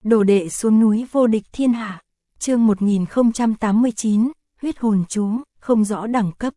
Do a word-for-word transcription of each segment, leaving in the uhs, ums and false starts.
Đồ đệ xuống núi vô địch thiên hạ. Chương một nghìn không trăm tám mươi chín, huyết hồn chú, không rõ đẳng cấp.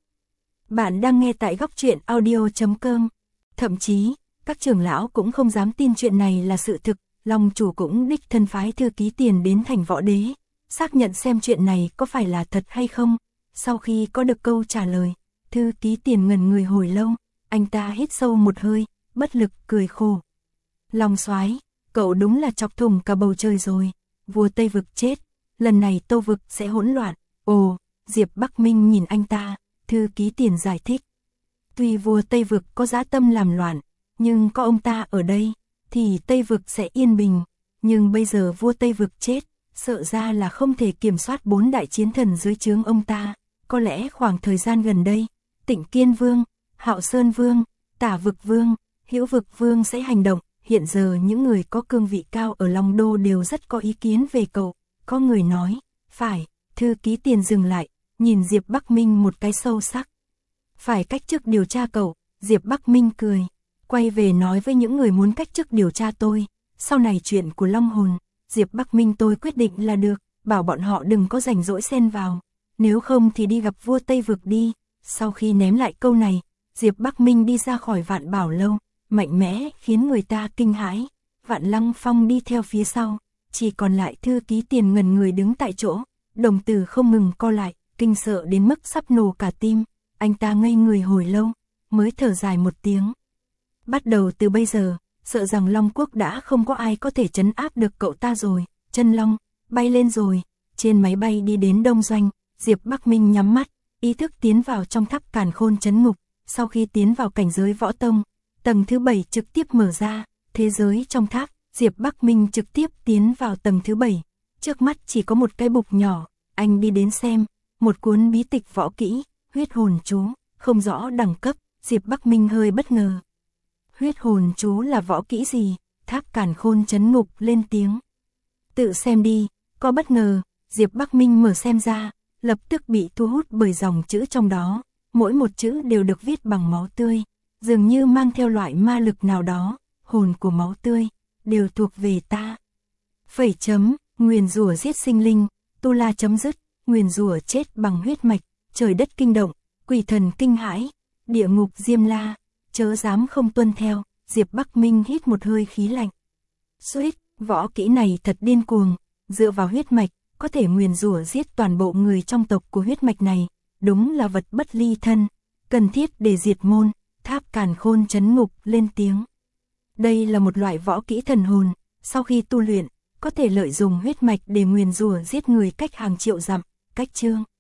Bạn đang nghe tại góc truyện audio chấm com. Thậm chí, các trưởng lão cũng không dám tin chuyện này là sự thực, Long chủ cũng đích thân phái thư ký tiền đến thành Võ Đế, xác nhận xem chuyện này có phải là thật hay không. Sau khi có được câu trả lời, thư ký tiền ngẩn người hồi lâu, anh ta hít sâu một hơi, bất lực cười khổ. Long soái, cậu đúng là chọc thủng cả bầu trời rồi, vua Tây Vực chết, lần này Tô Vực sẽ hỗn loạn. Ồ, Diệp Bắc Minh nhìn anh ta, thư ký tiền giải thích. Tuy vua Tây Vực có dã tâm làm loạn, nhưng có ông ta ở đây, thì Tây Vực sẽ yên bình. Nhưng bây giờ vua Tây Vực chết, sợ ra là không thể kiểm soát bốn đại chiến thần dưới trướng ông ta. Có lẽ khoảng thời gian gần đây, Tịnh Kiên Vương, Hạo Sơn Vương, Tả Vực Vương, Hữu Vực Vương sẽ hành động. Hiện giờ những người có cương vị cao ở Long Đô đều rất có ý kiến về cậu. Có người nói, phải, thư ký tiền dừng lại, nhìn Diệp Bắc Minh một cái sâu sắc. Phải cách chức điều tra cậu, Diệp Bắc Minh cười, quay về nói với những người muốn cách chức điều tra tôi. Sau này chuyện của Long Hồn, Diệp Bắc Minh tôi quyết định là được, bảo bọn họ đừng có rảnh rỗi xen vào. Nếu không thì đi gặp vua Tây Vực đi. Sau khi ném lại câu này, Diệp Bắc Minh đi ra khỏi Vạn Bảo Lâu, mạnh mẽ khiến người ta kinh hãi. Vạn Lăng Phong đi theo phía sau, chỉ còn lại thư ký tiền ngẩn người đứng tại chỗ, đồng tử không ngừng co lại, kinh sợ đến mức sắp nổ cả tim. Anh ta ngây người hồi lâu, mới thở dài một tiếng. Bắt đầu từ bây giờ, sợ rằng Long Quốc đã không có ai có thể trấn áp được cậu ta rồi. Chân Long, bay lên rồi. Trên máy bay đi đến Đông Doanh, Diệp Bắc Minh nhắm mắt, ý thức tiến vào trong tháp Càn Khôn Trấn Ngục. Sau khi tiến vào cảnh giới võ tông, tầng thứ bảy trực tiếp mở ra, thế giới trong tháp, Diệp Bắc Minh trực tiếp tiến vào tầng thứ bảy. Trước mắt chỉ có một cái bục nhỏ, anh đi đến xem, một cuốn bí tịch võ kỹ, huyết hồn chú, không rõ đẳng cấp. Diệp Bắc Minh hơi bất ngờ. Huyết hồn chú là võ kỹ gì? Tháp Càn Khôn Trấn Ngục lên tiếng. Tự xem đi, có bất ngờ. Diệp Bắc Minh mở xem ra, lập tức bị thu hút bởi dòng chữ trong đó, mỗi một chữ đều được viết bằng máu tươi, dường như mang theo loại ma lực nào đó. Hồn của máu tươi đều thuộc về ta. Phẩy chấm, nguyền rủa giết sinh linh, tu la chấm dứt, nguyền rủa chết bằng huyết mạch, trời đất kinh động, quỷ thần kinh hãi, địa ngục diêm la, chớ dám không tuân theo. Diệp Bắc Minh hít một hơi khí lạnh. Suýt, võ kỹ này thật điên cuồng, dựa vào huyết mạch, có thể nguyền rủa giết toàn bộ người trong tộc của huyết mạch này, đúng là vật bất ly thân, cần thiết để diệt môn. Tháp Càn Khôn Trấn Ngục lên tiếng. Đây là một loại võ kỹ thần hồn, sau khi tu luyện, có thể lợi dụng huyết mạch để nguyền rủa giết người cách hàng triệu dặm. Cách chương